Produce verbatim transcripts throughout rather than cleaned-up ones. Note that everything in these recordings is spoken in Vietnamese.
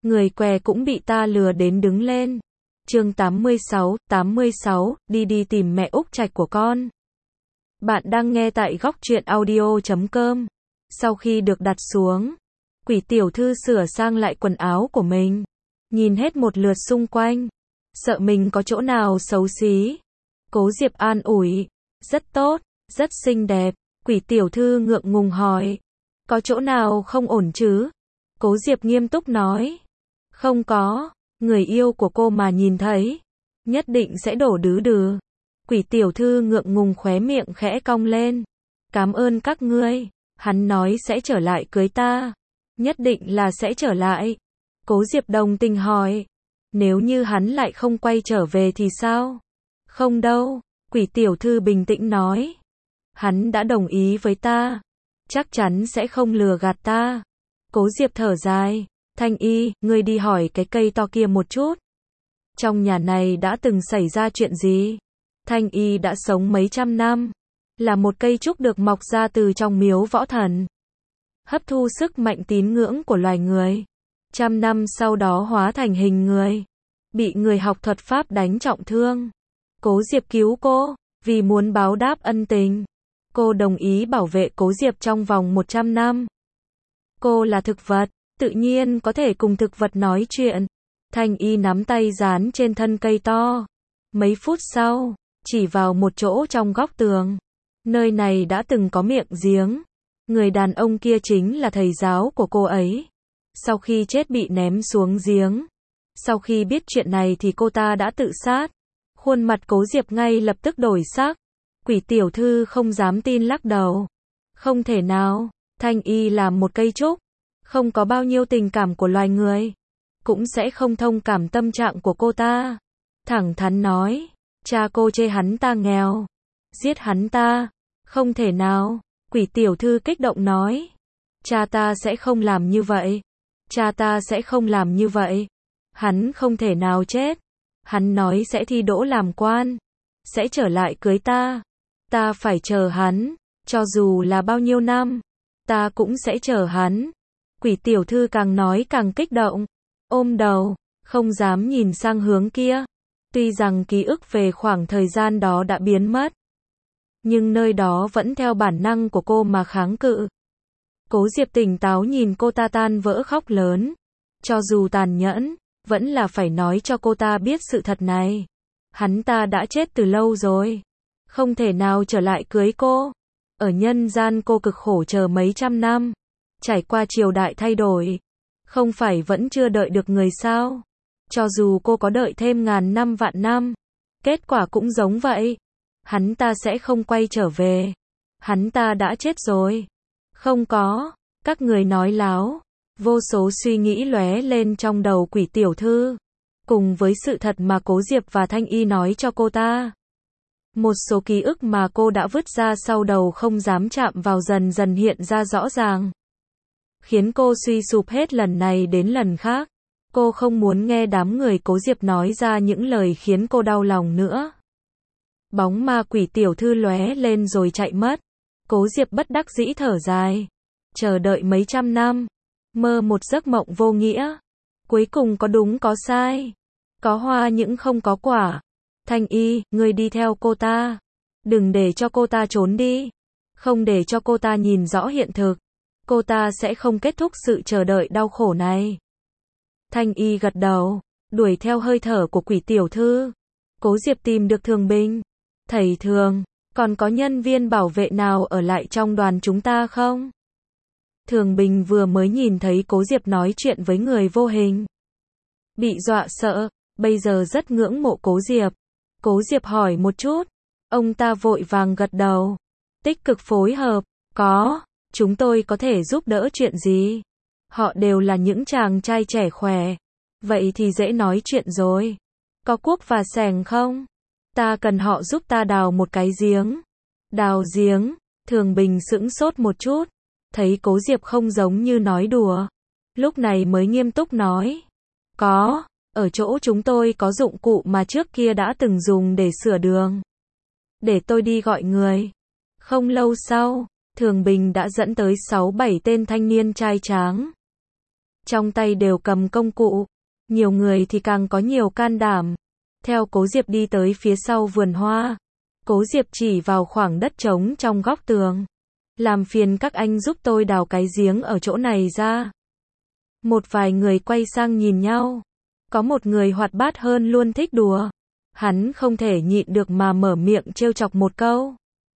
Người què cũng bị ta lừa đến đứng lên. Chương tám mươi sáu, tám mươi sáu, đi đi tìm mẹ Úc Trạch của con. Bạn đang nghe tại góc truyện audio chấm com. Sau khi được đặt xuống, Quỷ tiểu thư sửa sang lại quần áo của mình, nhìn hết một lượt xung quanh, sợ mình có chỗ nào xấu xí. Cố Diệp an ủi, rất tốt, rất xinh đẹp. Quỷ tiểu thư ngượng ngùng hỏi, có chỗ nào không ổn chứ? Cố Diệp nghiêm túc nói, không có, người yêu của cô mà nhìn thấy, nhất định sẽ đổ đứ đừ. Quỷ tiểu thư ngượng ngùng khóe miệng khẽ cong lên, cảm ơn các ngươi, hắn nói sẽ trở lại cưới ta, nhất định là sẽ trở lại. Cố Diệp đồng tình hỏi, nếu như hắn lại không quay trở về thì sao? Không đâu, Quỷ tiểu thư bình tĩnh nói, hắn đã đồng ý với ta, chắc chắn sẽ không lừa gạt ta. Cố Diệp thở dài, Thanh Y, ngươi đi hỏi cái cây to kia một chút. Trong nhà này đã từng xảy ra chuyện gì? Thanh Y đã sống mấy trăm năm, là một cây trúc được mọc ra từ trong miếu võ thần, hấp thu sức mạnh tín ngưỡng của loài người. Trăm năm sau đó hóa thành hình người, bị người học thuật pháp đánh trọng thương. Cố Diệp cứu cô, vì muốn báo đáp ân tình. Cô đồng ý bảo vệ Cố Diệp trong vòng một trăm năm. Cô là thực vật, tự nhiên có thể cùng thực vật nói chuyện. Thanh Y nắm tay dán trên thân cây to. Mấy phút sau, chỉ vào một chỗ trong góc tường. Nơi này đã từng có miệng giếng. Người đàn ông kia chính là thầy giáo của cô ấy. Sau khi chết bị ném xuống giếng. Sau khi biết chuyện này thì cô ta đã tự sát. Khuôn mặt Cố Diệp ngay lập tức đổi sắc. Quỷ tiểu thư không dám tin lắc đầu. Không thể nào, Thanh Y làm một cây trúc, không có bao nhiêu tình cảm của loài người, cũng sẽ không thông cảm tâm trạng của cô ta. Thẳng thắn nói, cha cô chê hắn ta nghèo, giết hắn ta, không thể nào. Quỷ tiểu thư kích động nói, cha ta sẽ không làm như vậy, cha ta sẽ không làm như vậy, hắn không thể nào chết, hắn nói sẽ thi đỗ làm quan, sẽ trở lại cưới ta, ta phải chờ hắn, cho dù là bao nhiêu năm, ta cũng sẽ chờ hắn. Quỷ tiểu thư càng nói càng kích động, ôm đầu, không dám nhìn sang hướng kia. Tuy rằng ký ức về khoảng thời gian đó đã biến mất, nhưng nơi đó vẫn theo bản năng của cô mà kháng cự. Cố Diệp tỉnh táo nhìn cô ta tan vỡ khóc lớn. Cho dù tàn nhẫn, vẫn là phải nói cho cô ta biết sự thật này. Hắn ta đã chết từ lâu rồi, không thể nào trở lại cưới cô. Ở nhân gian cô cực khổ chờ mấy trăm năm, trải qua triều đại thay đổi, không phải vẫn chưa đợi được người sao? Cho dù cô có đợi thêm ngàn năm vạn năm, kết quả cũng giống vậy. Hắn ta sẽ không quay trở về. Hắn ta đã chết rồi. Không có, các người nói láo. Vô số suy nghĩ lóe lên trong đầu quỷ tiểu thư, cùng với sự thật mà Cố Diệp và Thanh Y nói cho cô ta. Một số ký ức mà cô đã vứt ra sau đầu không dám chạm vào dần dần hiện ra rõ ràng, khiến cô suy sụp hết lần này đến lần khác. Cô không muốn nghe đám người Cố Diệp nói ra những lời khiến cô đau lòng nữa. Bóng ma quỷ tiểu thư lóe lên rồi chạy mất. Cố Diệp bất đắc dĩ thở dài, chờ đợi mấy trăm năm, mơ một giấc mộng vô nghĩa, cuối cùng có đúng có sai, có hoa nhưng không có quả. Thanh Y, ngươi đi theo cô ta, đừng để cho cô ta trốn đi, không để cho cô ta nhìn rõ hiện thực, cô ta sẽ không kết thúc sự chờ đợi đau khổ này. Thanh Y gật đầu, đuổi theo hơi thở của quỷ tiểu thư. Cố Diệp tìm được Thường Bình. Thầy Thường, còn có nhân viên bảo vệ nào ở lại trong đoàn chúng ta không? Thường Bình vừa mới nhìn thấy Cố Diệp nói chuyện với người vô hình, bị dọa sợ, bây giờ rất ngưỡng mộ Cố Diệp. Cố Diệp hỏi một chút, ông ta vội vàng gật đầu, tích cực phối hợp, có, chúng tôi có thể giúp đỡ chuyện gì? Họ đều là những chàng trai trẻ khỏe, vậy thì dễ nói chuyện rồi. Có cuốc và xẻng không? Ta cần họ giúp ta đào một cái giếng. Đào giếng? Thường Bình sững sốt một chút, thấy Cố Diệp không giống như nói đùa, lúc này mới nghiêm túc nói, có, ở chỗ chúng tôi có dụng cụ mà trước kia đã từng dùng để sửa đường. Để tôi đi gọi người. Không lâu sau, Thường Bình đã dẫn tới sáu bảy tên thanh niên trai tráng. trong tay đều cầm công cụ. Nhiều người thì càng có nhiều can đảm. Theo Cố Diệp đi tới phía sau vườn hoa. Cố Diệp chỉ vào khoảng đất trống trong góc tường. Làm phiền các anh giúp tôi đào cái giếng ở chỗ này ra. Một vài người quay sang nhìn nhau. Có một người hoạt bát hơn luôn thích đùa. Hắn không thể nhịn được mà mở miệng trêu chọc một câu.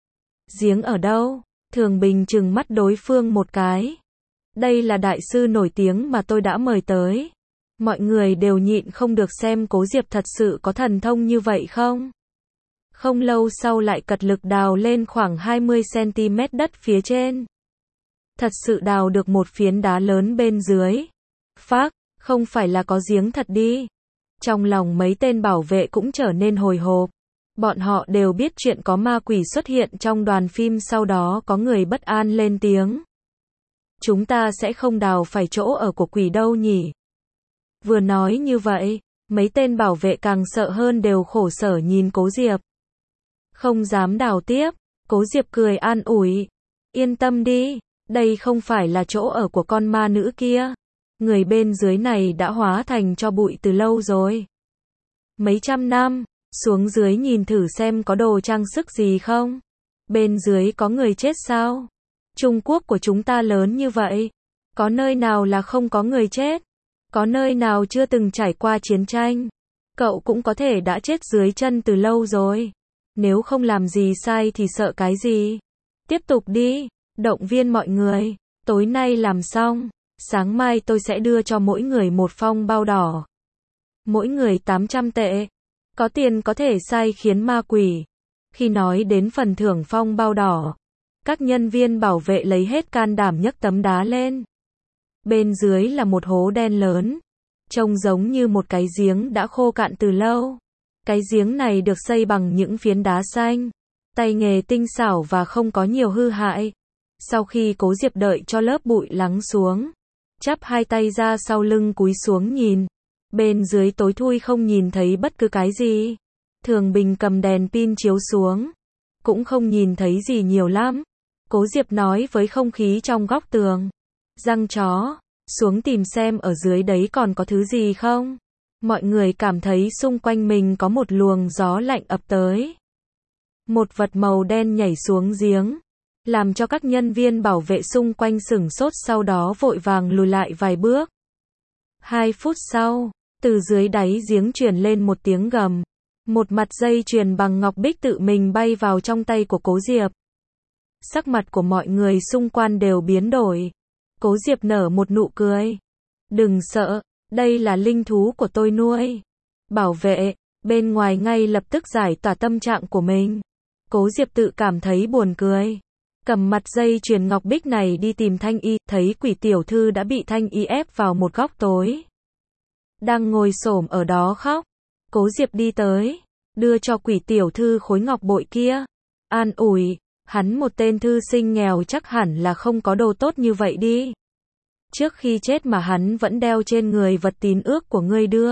Giếng ở đâu? Thường Bình trừng mắt đối phương một cái. Đây là đại sư nổi tiếng mà tôi đã mời tới. Mọi người đều nhịn không được xem Cố Diệp thật sự có thần thông như vậy không? Không lâu sau lại cật lực đào lên khoảng hai mươi xăng-ti-mét đất phía trên. Thật sự đào được một phiến đá lớn bên dưới. Phác, không phải là có giếng thật đi. Trong lòng mấy tên bảo vệ cũng trở nên hồi hộp. Bọn họ đều biết chuyện có ma quỷ xuất hiện trong đoàn phim, sau đó có người bất an lên tiếng. Chúng ta sẽ không đào phải chỗ ở của quỷ đâu nhỉ? Vừa nói như vậy, mấy tên bảo vệ càng sợ hơn, đều khổ sở nhìn Cố Diệp. Không dám đào tiếp. Cố Diệp cười an ủi. Yên tâm đi, đây không phải là chỗ ở của con ma nữ kia. Người bên dưới này đã hóa thành tro bụi từ lâu rồi. Mấy trăm năm, xuống dưới nhìn thử xem có đồ trang sức gì không? Bên dưới có người chết sao? Trung Quốc của chúng ta lớn như vậy, có nơi nào là không có người chết? Có nơi nào chưa từng trải qua chiến tranh? Cậu cũng có thể đã chết dưới chân từ lâu rồi. Nếu không làm gì sai thì sợ cái gì? Tiếp tục đi, động viên mọi người. Tối nay làm xong, sáng mai tôi sẽ đưa cho mỗi người một phong bao đỏ. Mỗi người tám trăm tệ. Có tiền có thể sai khiến ma quỷ. Khi nói đến phần thưởng phong bao đỏ, các nhân viên bảo vệ lấy hết can đảm nhấc tấm đá lên. Bên dưới là một hố đen lớn, trông giống như một cái giếng đã khô cạn từ lâu. Cái giếng này được xây bằng những phiến đá xanh, tay nghề tinh xảo và không có nhiều hư hại. Sau khi Cố Diệp đợi cho lớp bụi lắng xuống, chắp hai tay ra sau lưng cúi xuống nhìn. Bên dưới tối thui không nhìn thấy bất cứ cái gì. Thường Bình cầm đèn pin chiếu xuống, cũng không nhìn thấy gì nhiều lắm. Cố Diệp nói với không khí trong góc tường. Răng chó, xuống tìm xem ở dưới đấy còn có thứ gì không. Mọi người cảm thấy xung quanh mình có một luồng gió lạnh ập tới. Một vật màu đen nhảy xuống giếng, làm cho các nhân viên bảo vệ xung quanh sửng sốt, sau đó vội vàng lùi lại vài bước. Hai phút sau, từ dưới đáy giếng truyền lên một tiếng gầm. Một mặt dây chuyền bằng ngọc bích tự mình bay vào trong tay của Cố Diệp. Sắc mặt của mọi người xung quanh đều biến đổi. Cố Diệp nở một nụ cười. Đừng sợ, đây là linh thú của tôi nuôi. Bảo vệ bên ngoài ngay lập tức giải tỏa tâm trạng của mình. Cố Diệp tự cảm thấy buồn cười. Cầm mặt dây chuyền ngọc bích này đi tìm Thanh Y, thấy Quỷ tiểu thư đã bị Thanh Y ép vào một góc tối. Đang ngồi xổm ở đó khóc. Cố Diệp đi tới, đưa cho Quỷ tiểu thư khối ngọc bội kia. An ủi, hắn một tên thư sinh nghèo chắc hẳn là không có đồ tốt như vậy đi. Trước khi chết mà hắn vẫn đeo trên người vật tín ước của ngươi đưa.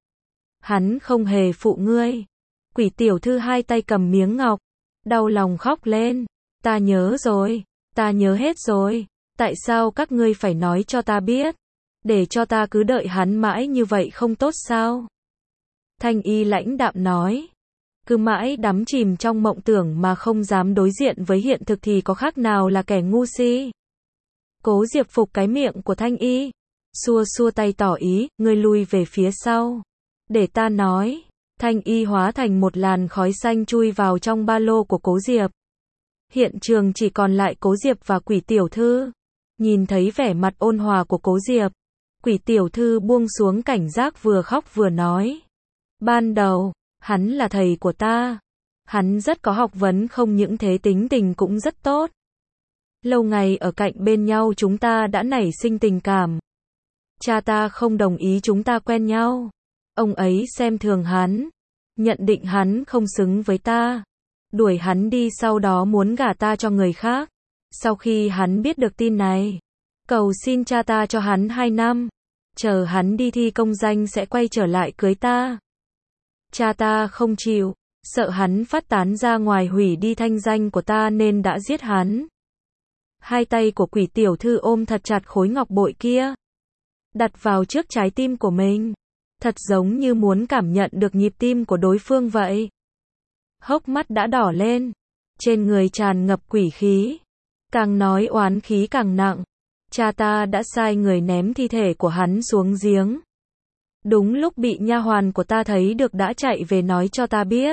Hắn không hề phụ ngươi. Quỷ tiểu thư hai tay cầm miếng ngọc, đau lòng khóc lên. Ta nhớ rồi, ta nhớ hết rồi. Tại sao các ngươi phải nói cho ta biết? Để cho ta cứ đợi hắn mãi như vậy không tốt sao? Thanh Y lãnh đạm nói. Cứ mãi đắm chìm trong mộng tưởng mà không dám đối diện với hiện thực thì có khác nào là kẻ ngu si. Cố Diệp phục cái miệng của Thanh Y, xua xua tay tỏ ý, ngươi lui về phía sau. Để ta nói. Thanh Y hóa thành một làn khói xanh chui vào trong ba lô của Cố Diệp. Hiện trường chỉ còn lại Cố Diệp và Quỷ tiểu thư. Nhìn thấy vẻ mặt ôn hòa của Cố Diệp, Quỷ tiểu thư buông xuống cảnh giác, vừa khóc vừa nói. Ban đầu, hắn là thầy của ta. Hắn rất có học vấn, không những thế tính tình cũng rất tốt. Lâu ngày ở cạnh bên nhau chúng ta đã nảy sinh tình cảm. Cha ta không đồng ý chúng ta quen nhau. Ông ấy xem thường hắn, nhận định hắn không xứng với ta, đuổi hắn đi, sau đó muốn gả ta cho người khác. Sau khi hắn biết được tin này, cầu xin cha ta cho hắn hai năm, chờ hắn đi thi công danh sẽ quay trở lại cưới ta. Cha ta không chịu, sợ hắn phát tán ra ngoài hủy đi thanh danh của ta nên đã giết hắn. Hai tay của Quỷ tiểu thư ôm thật chặt khối ngọc bội kia. đặt vào trước trái tim của mình. Thật giống như muốn cảm nhận được nhịp tim của đối phương vậy. Hốc mắt đã đỏ lên. Trên người tràn ngập quỷ khí. Càng nói oán khí càng nặng. Cha ta đã sai người ném thi thể của hắn xuống giếng. Đúng lúc bị nha hoàn của ta thấy được đã chạy về nói cho ta biết.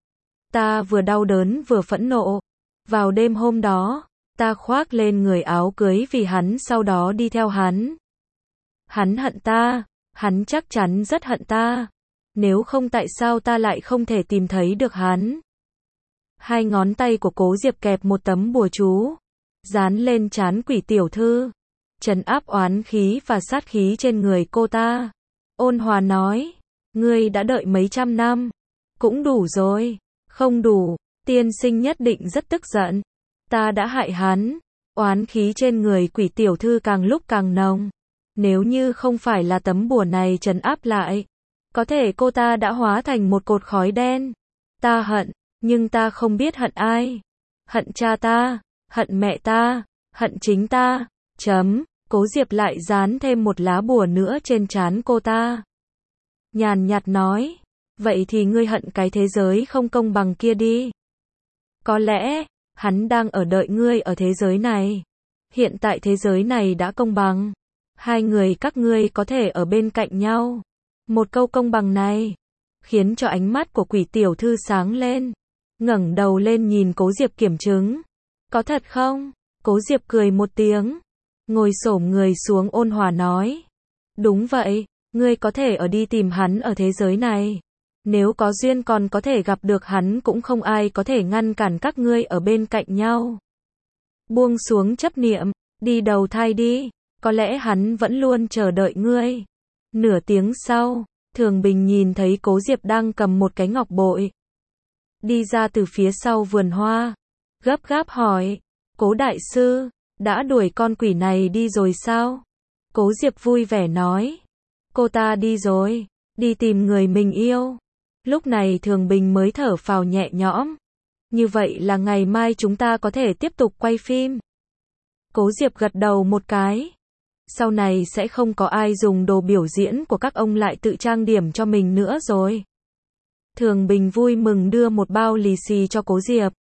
Ta vừa đau đớn vừa phẫn nộ. Vào đêm hôm đó, ta khoác lên người áo cưới vì hắn, sau đó đi theo hắn. Hắn hận ta, hắn chắc chắn rất hận ta. Nếu không tại sao ta lại không thể tìm thấy được hắn. Hai ngón tay của Cố Diệp kẹp một tấm bùa chú, dán lên trán quỷ tiểu thư, trấn áp oán khí và sát khí trên người cô ta. Ôn hòa nói, ngươi đã đợi mấy trăm năm, cũng đủ rồi. Không đủ, tiên sinh nhất định rất tức giận. Ta đã hại hắn. Oán khí trên người quỷ tiểu thư càng lúc càng nồng. Nếu như không phải là tấm bùa này trấn áp lại, có thể cô ta đã hóa thành một cột khói đen. Ta hận, nhưng ta không biết hận ai. Hận cha ta, hận mẹ ta, hận chính ta. Chấm. Cố Diệp lại dán thêm một lá bùa nữa trên trán cô ta. Nhàn nhạt nói, vậy thì ngươi hận cái thế giới không công bằng kia đi. Có lẽ, hắn đang ở đợi ngươi ở thế giới này. Hiện tại thế giới này đã công bằng. Hai người các ngươi có thể ở bên cạnh nhau. Một câu công bằng này, khiến cho ánh mắt của quỷ tiểu thư sáng lên. Ngẩng đầu lên nhìn Cố Diệp kiểm chứng. Có thật không? Cố Diệp cười một tiếng. Ngồi xổm người xuống ôn hòa nói. Đúng vậy, ngươi có thể ở đi tìm hắn ở thế giới này. Nếu có duyên còn có thể gặp được hắn, cũng không ai có thể ngăn cản các ngươi ở bên cạnh nhau. Buông xuống chấp niệm, đi đầu thai đi, có lẽ hắn vẫn luôn chờ đợi ngươi. Nửa tiếng sau, Thường Bình nhìn thấy Cố Diệp đang cầm một cái ngọc bội. Đi ra từ phía sau vườn hoa, gấp gáp hỏi, Cố đại sư, đã đuổi con quỷ này đi rồi sao? Cố Diệp vui vẻ nói, cô ta đi rồi, đi tìm người mình yêu. Lúc này Thường Bình mới thở phào nhẹ nhõm. Như vậy là ngày mai chúng ta có thể tiếp tục quay phim. Cố Diệp gật đầu một cái. Sau này sẽ không có ai dùng đồ biểu diễn của các ông lại tự trang điểm cho mình nữa rồi. Thường Bình vui mừng đưa một bao lì xì cho Cố Diệp.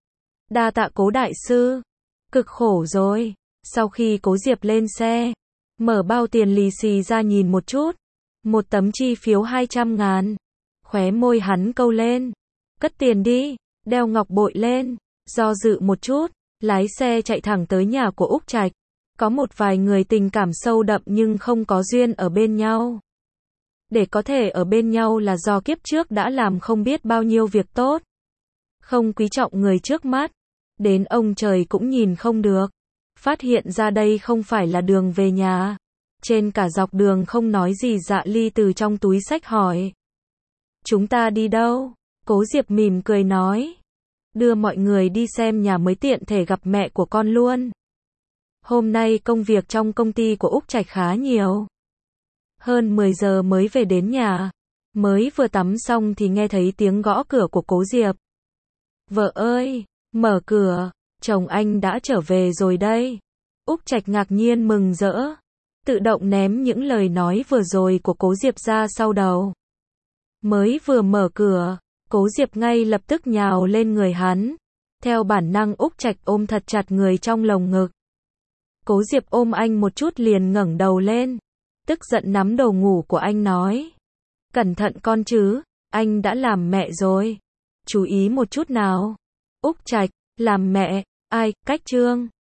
Đa tạ Cố đại sư. Cực khổ rồi. Sau khi Cố Diệp lên xe, mở bao tiền lì xì ra nhìn một chút. Một tấm chi phiếu hai trăm ngàn. Khóe môi hắn câu lên. Cất tiền đi, đeo ngọc bội lên. Do dự một chút, lái xe chạy thẳng tới nhà của Úc Trạch. Có một vài người tình cảm sâu đậm nhưng không có duyên ở bên nhau. Để có thể ở bên nhau là do kiếp trước đã làm không biết bao nhiêu việc tốt. Không quý trọng người trước mắt. Đến ông trời cũng nhìn không được. Phát hiện ra đây không phải là đường về nhà. Trên cả dọc đường không nói gì, Dạ Ly từ trong túi xách hỏi. Chúng ta đi đâu? Cố Diệp mỉm cười nói. Đưa mọi người đi xem nhà mới, tiện thể gặp mẹ của con luôn. Hôm nay công việc trong công ty của Úc Trạch khá nhiều. Hơn mười giờ mới về đến nhà. Mới vừa tắm xong thì nghe thấy tiếng gõ cửa của Cố Diệp. Vợ ơi, mở cửa, chồng anh đã trở về rồi đây. Úc Trạch ngạc nhiên mừng rỡ. Tự động ném những lời nói vừa rồi của Cố Diệp ra sau đầu. Mới vừa mở cửa, Cố Diệp ngay lập tức nhào lên người hắn. Theo bản năng Úc Trạch ôm thật chặt người trong lồng ngực. Cố Diệp ôm anh một chút liền ngẩng đầu lên. Tức giận nắm đầu ngủ của anh nói. Cẩn thận con chứ, anh đã làm mẹ rồi. Chú ý một chút nào. Úc Trạch, làm mẹ, ai, cách chương.